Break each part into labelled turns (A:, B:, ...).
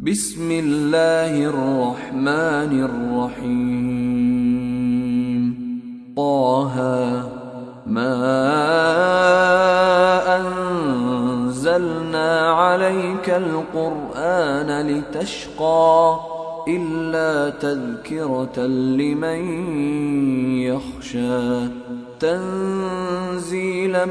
A: بسم الله الرحمن الرحيم. طه ما أنزلنا عليك القرآن لتشقى إلا تذكرة لمن يخشى تنزيلا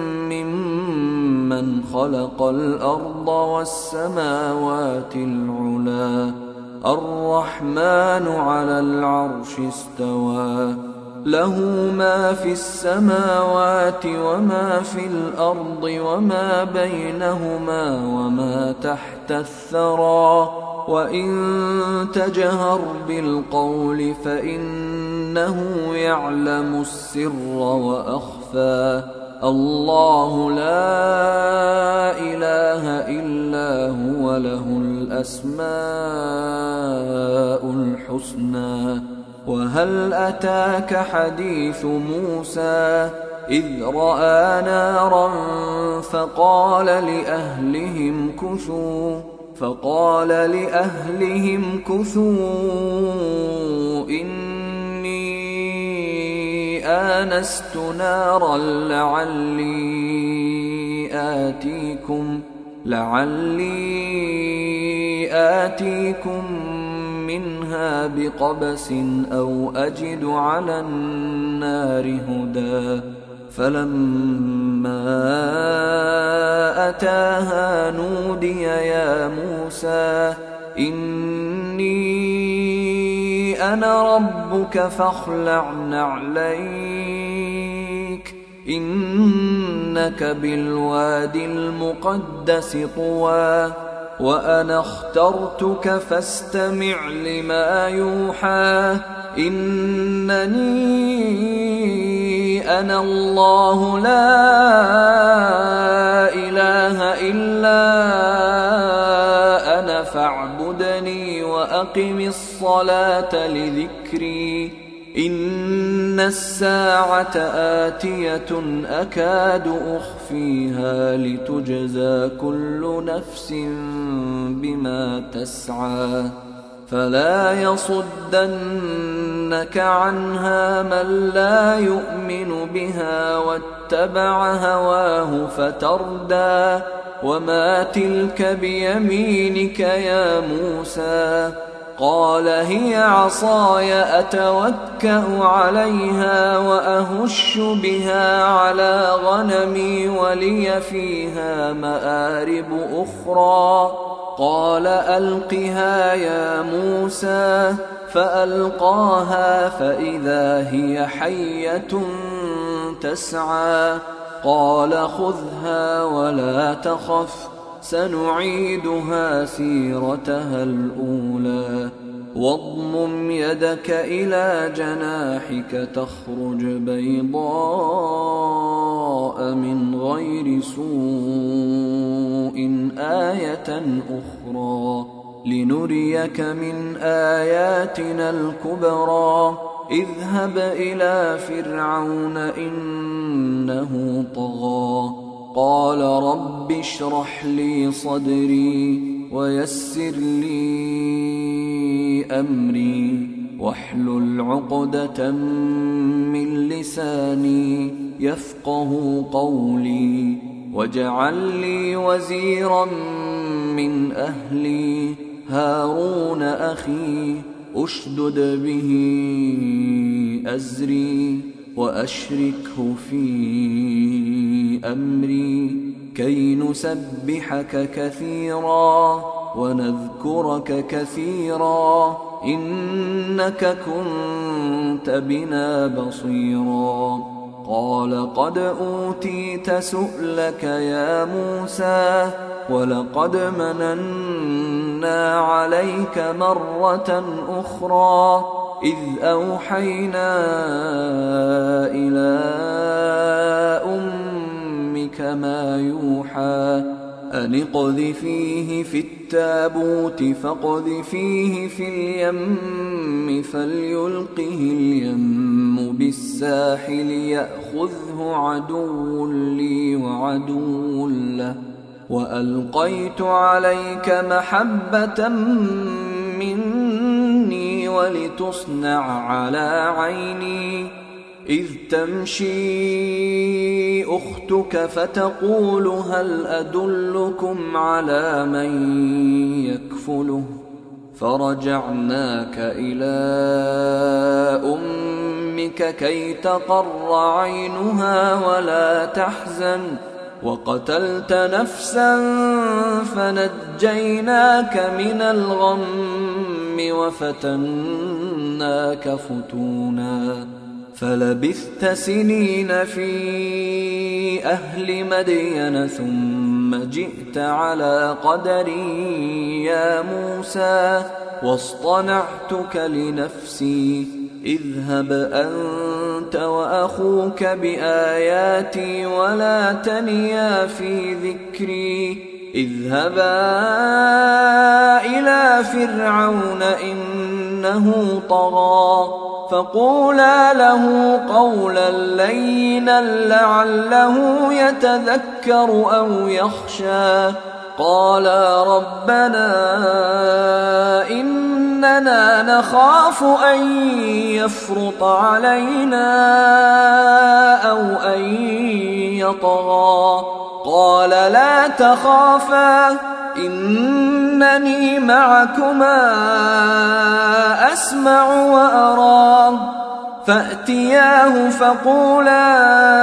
A: ممن خلق الأرض والسماوات العلى الرحمن على العرش استوى له ما في السماوات وما في الأرض وما بينهما وما تحت الثرى وإن تجهر بالقول فإنه يعلم السر وأخفى الله لا إله إلا هو له الأسماء الحسنى. وهل أتاك حديث موسى إذ رأى نارا فقال لأهلهم كثوا إني آنست نارا لعلي آتيكم منها بقبس أو أجد على النار هدى. فلما أتاها نودي يا موسى إني أنا ربك فاخلع نعليك إنك بالواد المقدس طوى وأنا اخترتك فاستمع لما يوحى إنني أنا الله لا إله إلا أنا فاعبدني وأقم الصلاة لذكري إن الساعة آتية أكاد أخفيها لتجزى كل نفس بما تسعى فلا يصدنك عنها من لا يؤمن بها واتبع هواه فتردى. وما تلك بيمينك يا موسى قال هي عصاي أتوكأ عليها وأهش بها على غنمي ولي فيها مآرب أخرى. قال ألقها يا موسى فألقاها فإذا هي حية تسعى. قال خذها ولا تخف سنعيدها سيرتها الأولى واضمم يدك إلى جناحك تخرج بيضاء من غير سوء آية أخرى لنريك من آياتنا الكبرى. اذهب إلى فرعون إنه طغى قال رب اشرح لي صدري ويسر لي أمري واحلل عقدة من لساني يفقه قولي واجعل لي وزيرا من أهلي هارون أخي أشدد به أزري وأشركه في أمري كي نسبحك كثيرا ونذكرك كثيرا إنك كنت بنا بصيرا. قال قد أوتيت سؤلك يا موسى ولقد مننا عليك مرة أخرى إذ أوحينا إلى أمك ما يوحى أن اقذفيه في التابوت فاقذفيه في اليم فليلقه اليم بالساحل يأخذه عدو لي وعدو له وألقيت عليك محبة مني ولتصنع على عيني إذ تمشي أختك فتقول هل أدلكم على من يكفله فرجعناك إلى أمك كي تقر عينها ولا تحزن وقتلت نفسا فنجيناك من الغم وفتناك فتونا فلبثت سنين في أهل مدين ثم جئت على قدري يا موسى واصطنعتك لنفسي اذهب أنت وأخوك بآياتي ولا تنيا في ذكري اذهبا إلى فرعون إنه طغى فقولا له قولا لينا لعله يتذكر أو يخشى قالا ربنا إننا نخاف أن يفرط علينا أو أن يطغى قال لا تخافا إنني معكما أسمع وأرى فأتياه فقولا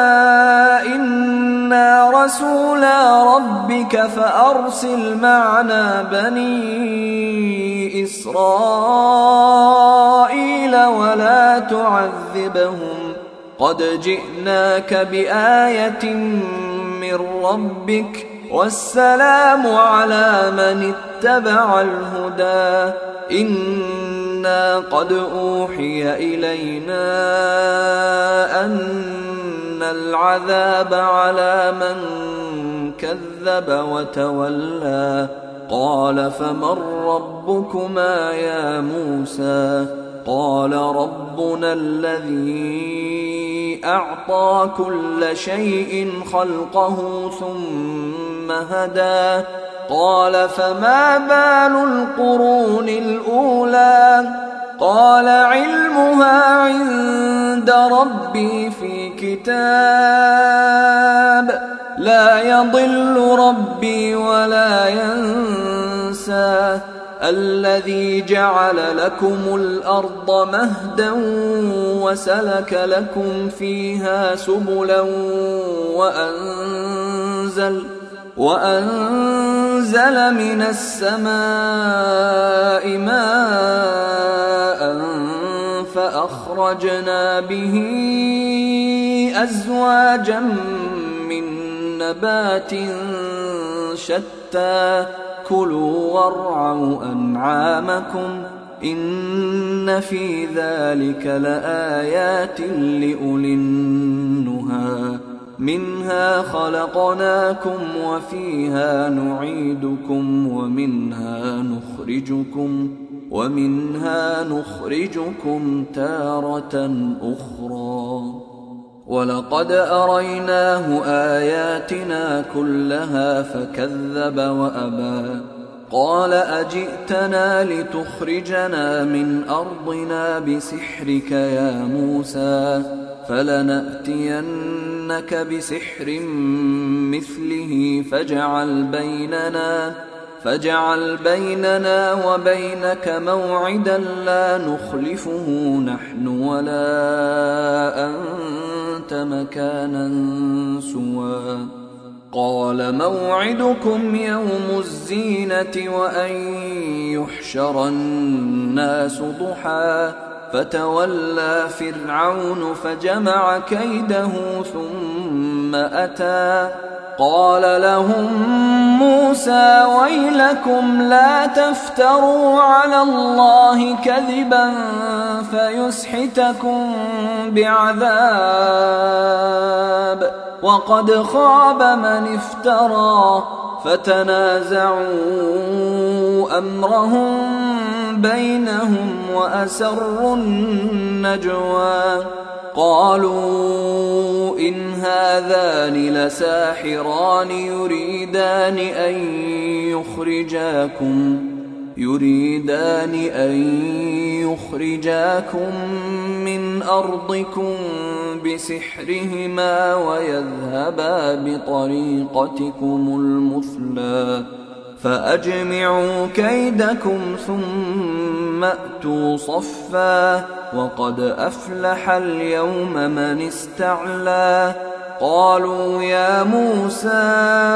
A: إنا رسولا ربك فأرسل معنا بني إسرائيل ولا تعذبهم قد جئناك بآية من ربك والسلام على من اتبع الهدى إنا قد أوحي إلينا أن العذاب على من كذب وتولى قال فمن ربكما يا موسى قال ربنا الذي أعطى كل شيء خلقه ثم هدى قال فما بال القرون الأولى قال علمها عند ربي في كتاب لا يضل ربي ولا ينسى الذي جعل لكم الأرض مهدا وسلك لكم فيها سبلا وأنزل من السماء ماء فأخرجنا به أزواجا من نبات شتى كلوا وارعوا أنعامكم إن في ذلك لآيات لأولي النهى منها خلقناكم وفيها نعيدكم ومنها نخرجكم تارة أخرى ولقد أريناه آياتنا كلها فكذب وأبى قال أجئتنا لتخرجنا من أرضنا بسحرك يا موسى فلنأتينك بسحر مثله فاجعل بيننا وبينك موعدا لا نخلفه نحن ولا أنت مكانا سوى قال موعدكم يوم الزينة وأن يحشر الناس ضحى فتولى فرعون فجمع كيده ثم أتى قال لهم موسى ويلكم لا تفتروا على الله كذبا فيسحتكم بعذاب وقد خاب من افترى فتنازعوا أمرهم بينهم وأسروا النجوى قالوا إن هذان لساحران يريدان أن يخرجاكم من أرضكم بسحرهما ويذهبا بطريقتكم المثلى فأجمعوا كيدكم ثم أتوا صفا وقد أفلح اليوم من استعلى قالوا يا موسى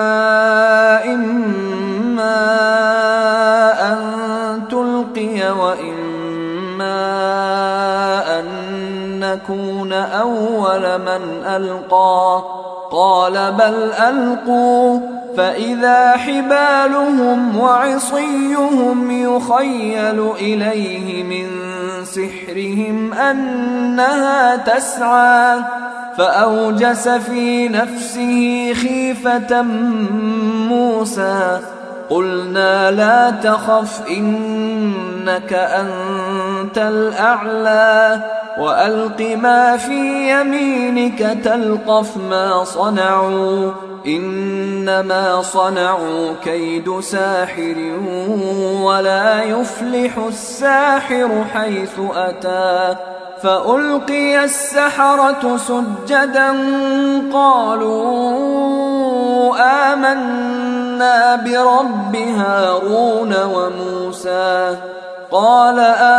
A: إما أن تلقي وإما أن نكون أول من ألقى قال بل ألقوا فإذا حبالهم وعصيهم يخيل إليه من سحرهم أنها تسعى فأوجس في نفسه خيفة موسى قلنا لا تخف إنك أنت الأعلى وألق ما في يمينك تلقف ما صنعوا إنما صنعوا كيد ساحر ولا يفلح الساحر حيث أتى فألقي السحرة سجدا قالوا آمنا برب هارون وموسى قال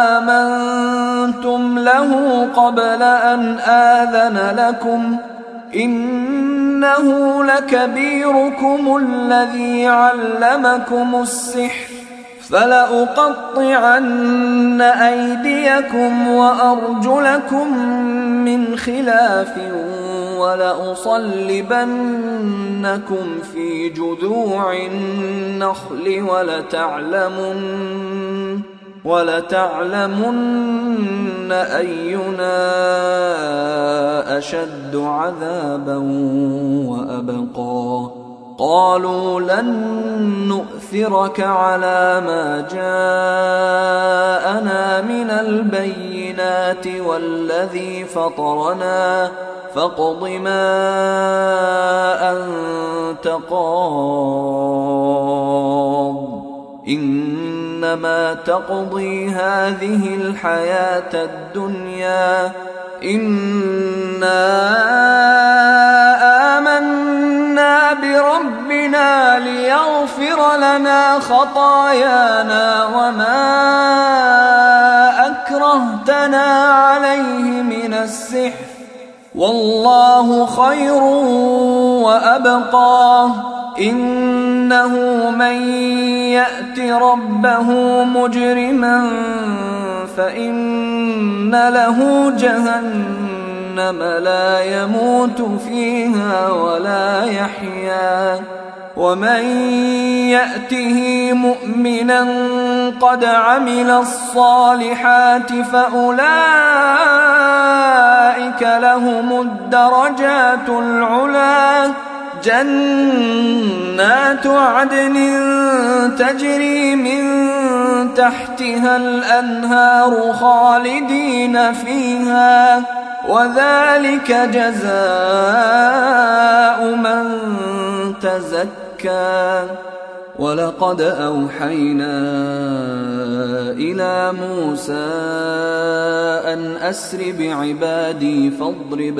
A: آمنتم له قبل أن آذن لكم إنه لكبيركم الذي علمكم السحر فلأقطعن أيديكم وأرجلكم من خلاف ولأصلبنكم في جذوع النخل ولتعلمن أينا أشد عذابا وأبقى قالوا لن نؤثرك على ما جاءنا من البينات والذي فطرنا فاقض ما أنت قاض إنما تقضي هذه الحياة الدنيا إنا آمنا بربنا ليغفر لنا خطايانا وما أكرهتنا عليه من السحر والله خير وأبقى إنه من يأت ربه مجرما فإن له جهنم لا يموت فيها ولا يحيا ومن يأته مؤمنا قد عمل الصالحات فأولئك لهم الدرجات العلى جنات عدن تجري من تحتها الأنهار خالدين فيها وذلك جزاء من تزكى ولقد أوحينا إلى موسى أن أسر بعبادي فاضرب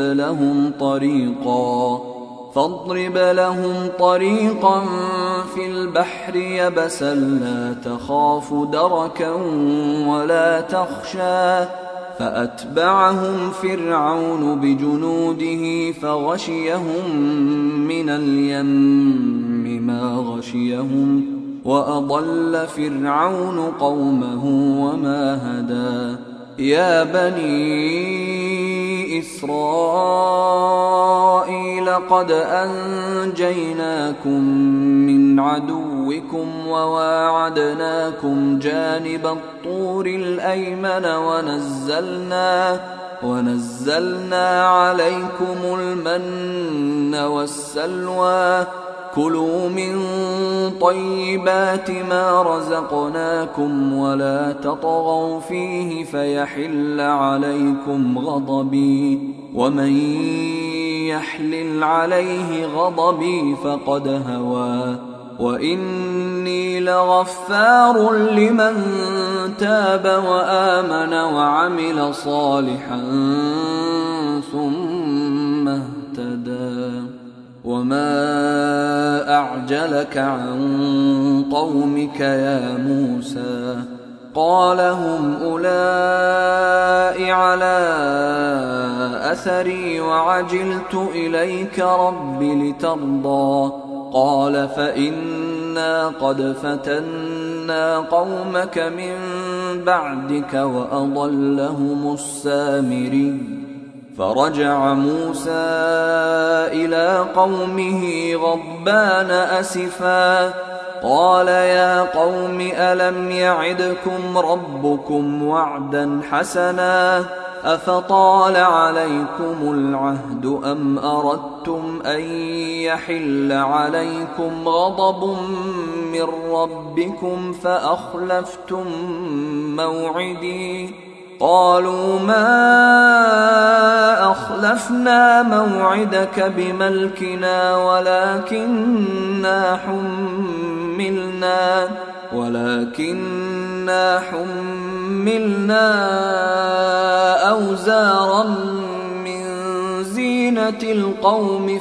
A: لهم طريقا في البحر يبسا لا تخاف دركا ولا تخشى فأتبعهم فرعون بجنوده فغشيهم من اليم ما غشيهم وأضل فرعون قومه وما هدى يا بني إسرائيل قد أنجيناكم من عدوكم وواعدناكم جانب الطور الأيمن ونزلنا عليكم المن والسلوى كلوا من طيبات ما رزقناكم ولا تطغوا فيه فيحل عليكم غضبي ومن يحلل عليه غضبي فقد هوى وإني لغفار لمن تاب وآمن وعمل صالحا ثم اهتدى وما أعجلك عن قومك يا موسى قال هم أولئك على أثري وعجلت إليك رب لترضى قال فإنا قد فتنا قومك من بعدك وأضلهم السامري فرجع موسى إلى قومه غضبان أسفا قال يا قوم ألم يعدكم ربكم وعدا حسنا أفطال عليكم العهد أم أردتم أن يحل عليكم غضب من ربكم فأخلفتم موعدي قالوا ما أخلفنا موعدك بملكنا ولكننا حملنا أوزارا من زينة القوم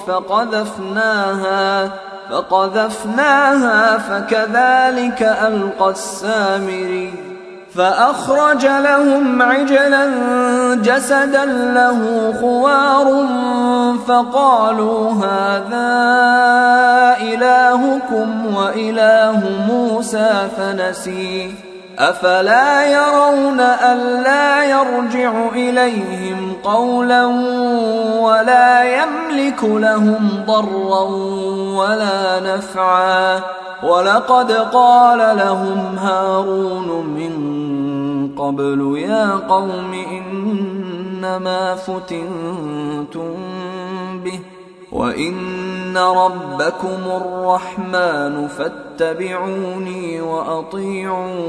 A: فقذفناها فكذلك ألقى السامري فأخرج لهم عجلا جسدا له خوار فقالوا هذا إلهكم وإله موسى فنسي أفلا يرون ألا يرجع إليهم قولا ولا يملك لهم ضرا ولا نفعا ولقد قال لهم هارون من قبل يا قوم إنما فتنتم به وإن ربكم الرحمن فاتبعوني وأطيعوا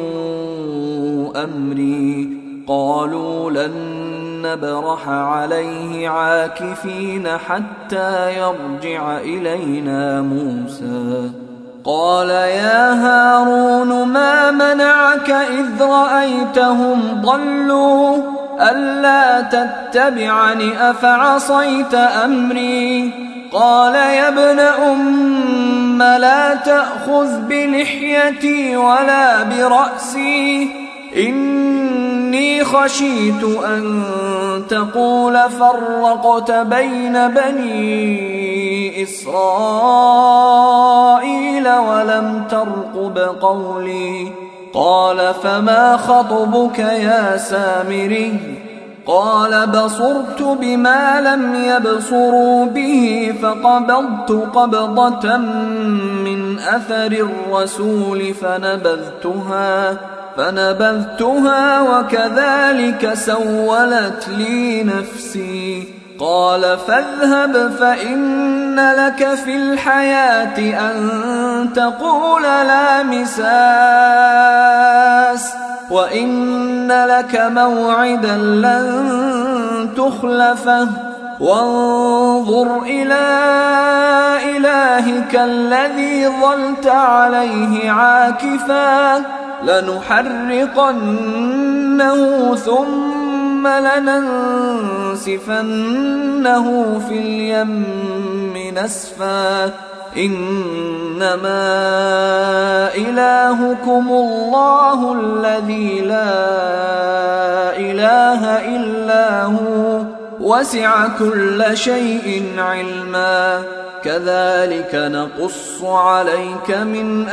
A: أمري قالوا لن نبرح عليه عاكفين حتى يرجع إلينا موسى قال يا هارون ما منعك إذ رأيتهم ضلوا ألا تتبعني أفعصيت أمري قال يا ابن أم لا تأخذ بلحيتي ولا برأسي إني خشيت أن تقول فرقت بين بني إسرائيل ولم ترقب قولي قال فما خطبك يا سامري قال بصرت بما لم يبصروا به فقبضت قبضة من أثر الرسول فنبذتها وكذلك سولت لي نفسي قال فاذهب فإن لك في الحياة أن تقول لا مساس وإن لك موعدا لن تخلفه وانظر إلى إلهك الذي ظلت عليه عاكفا لنحرقنه ثم لننسفنه في اليم نسفا إنما إلهكم الله الذي لا إله إلا هو وسع كل شيء علما كذلك نقص عليك من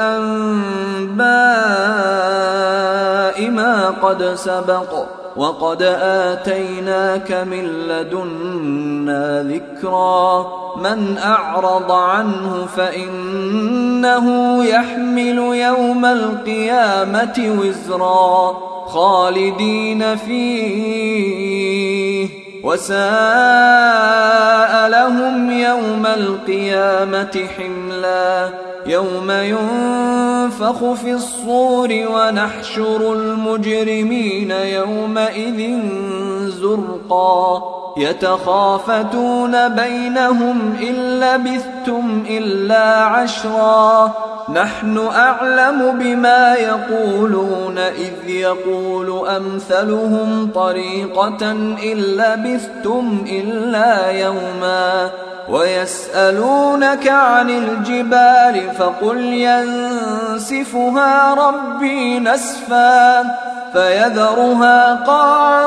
A: أنباء ما قد سبق وقد آتيناك من لدنا ذكرا من أعرض عنه فإنه يحمل يوم القيامة وزرا خالدين فيه وساء لهم يوم القيامة حملا يوم ينفخ في الصور ونحشر المجرمين يومئذ زرقا يتخافتون بينهم إن لبثتم إلا عشرا نحن أعلم بما يقولون إذ يقول أمثلهم طريقة إن لبثتم إلا يوما ويسألونك عن الجبال فقل ينسفها ربي نسفا فيذرها قاعا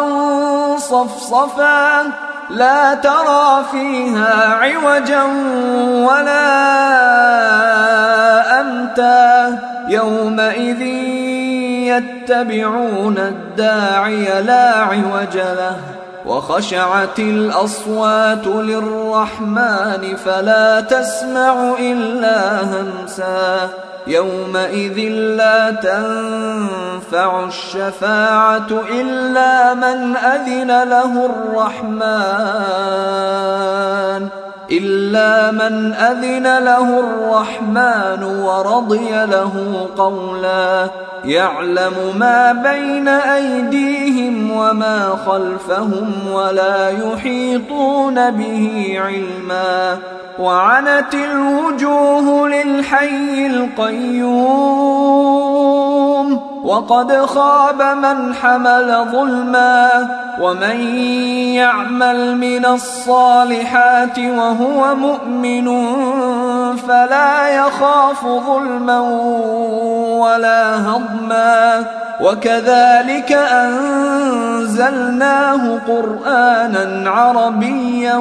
A: صفصفا لا ترى فيها عوجا ولا أمتا يومئذ يتبعون الداعي لا عوج له وخشعت الأصوات للرحمن فلا تسمع إلا همسا يومئذ لا تنفع الشفاعة إلا من أذن له الرحمن ورضي له قولا يعلم ما بين أيديهم وما خلفهم ولا يحيطون به علما وعنت الوجوه للحي القيوم وقد خاب من حمل ظلما ومن يعمل من الصالحات وهو مؤمن فلا يخاف ظلما ولا هضما وكذلك أنزلناه قرآنا عربيا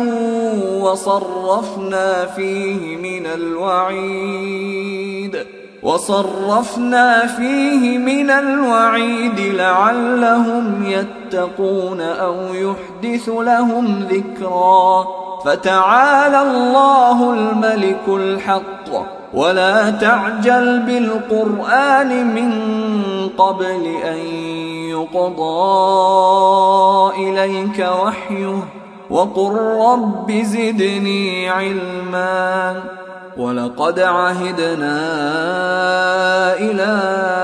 A: وصرفنا فيه من الوعيد لعلهم يتقون أو يحدث لهم ذكرا فتعالى الله الملك الحق ولا تعجل بالقرآن من قبل أن يقضى إليك وحيه وقل رب زدني علما ولقد عهدنا إلى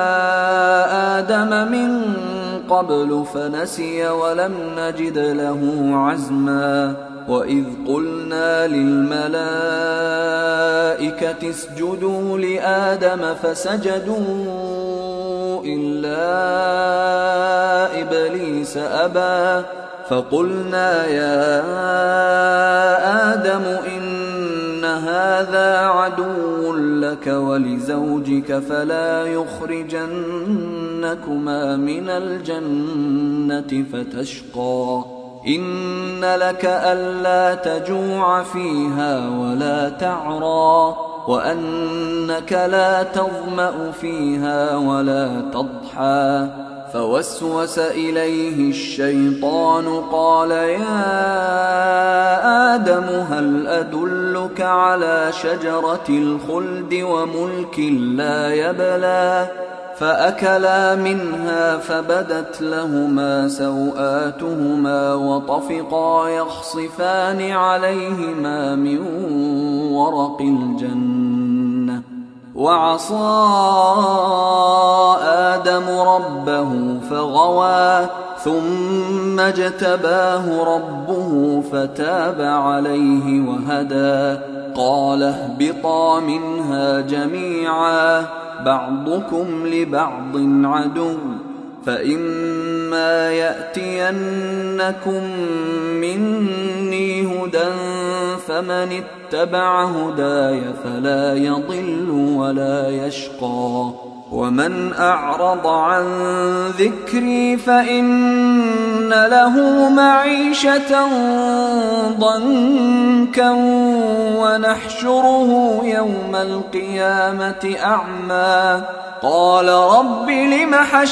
A: آدم من قبل فنسي ولم نجد له عزما وإذ قلنا للملائكة اسجدوا لآدم فسجدوا إلا إبليس أبى فقلنا يا آدم إن هذا عدو لك ولزوجك فلا يخرجنكما من الجنة فتشقى إن لك ألا تجوع فيها ولا تعرى وأنك لا تظمأ فيها ولا تضحى فوسوس إليه الشيطان قال يا آدم هل أدلك على شجرة الخلد وملك لا يبلى فأكلا منها فبدت لهما سوآتهما وطفقا يخصفان عليهما من ورق الجنة وعصى آدم ربه فغوى ثم اجتباه ربه فتاب عليه وهدى قال اهبطا منها جميعا بعضكم لبعض عدو فإما يأتينكم مني هدى فمن اتبع هداي فلا يضل ولا يشقى ومن أعرض عن ذكري فإن له معيشة ضنكا ونحشره يوم القيامة أعمى قال رب لم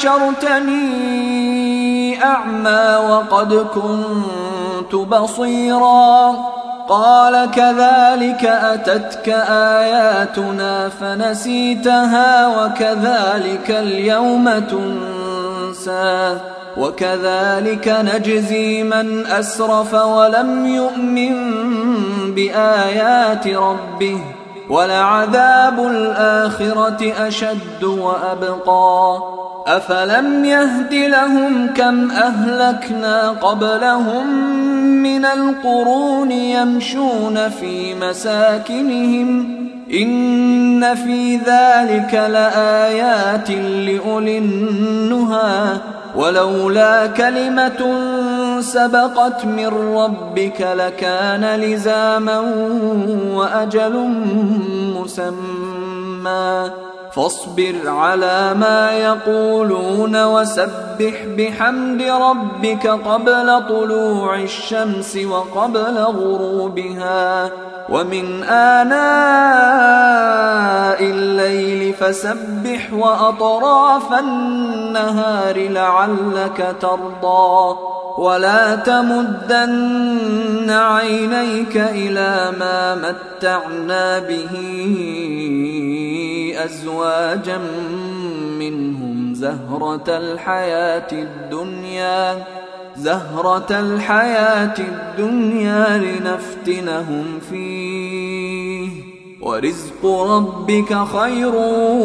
A: حشرتني أعمى وقد كنت بصيرا قال كذلك أتتك آياتنا فنسيتها وكذلك اليوم تنسى وكذلك نجزي من أسرف ولم يؤمن بآيات ربه ولعذاب الآخرة أشد وأبقى أفلم يهد لهم كم أهلكنا قبلهم من القرون يمشون في مساكنهم إن في ذلك لآيات لأولي النهى ولولا كلمة سبقت من ربك لكان لزاما وأجل مسمى فاصبر على ما يقولون وسبح بحمد ربك قبل طلوع الشمس وقبل غروبها ومن آناء الليل فسبح وأطراف النهار لعلك ترضى ولا تمدن عينيك إلى ما متعنا به أزواجا منهم زهرة الحياة الدنيا لنفتنهم فيه ورزق ربك خير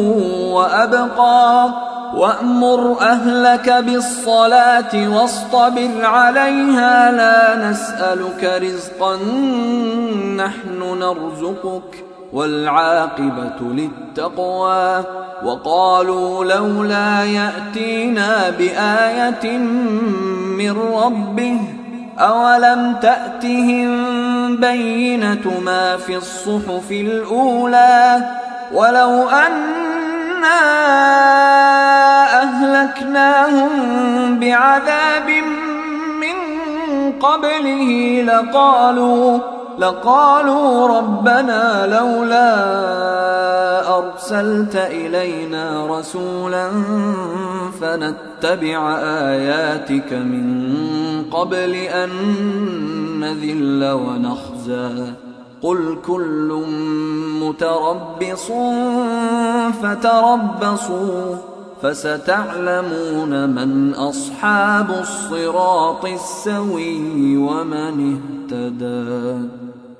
A: وأبقى وأمر أهلك بالصلاة واصطبر عليها لا نسألك رزقا نحن نرزقك والعاقبة للتقوى وقالوا لولا يأتينا بآية من ربه أولم تأتهم بينة ما في الصحف الأولى ولو أنا أهلكناهم بعذاب من قبله لقالوا ربنا لولا أرسلت إلينا رسولا فنتبع آياتك من قبل أن نذل ونخزى قل كل متربص فتربصوا فستعلمون من أصحاب الصراط السوي ومن اهتدى.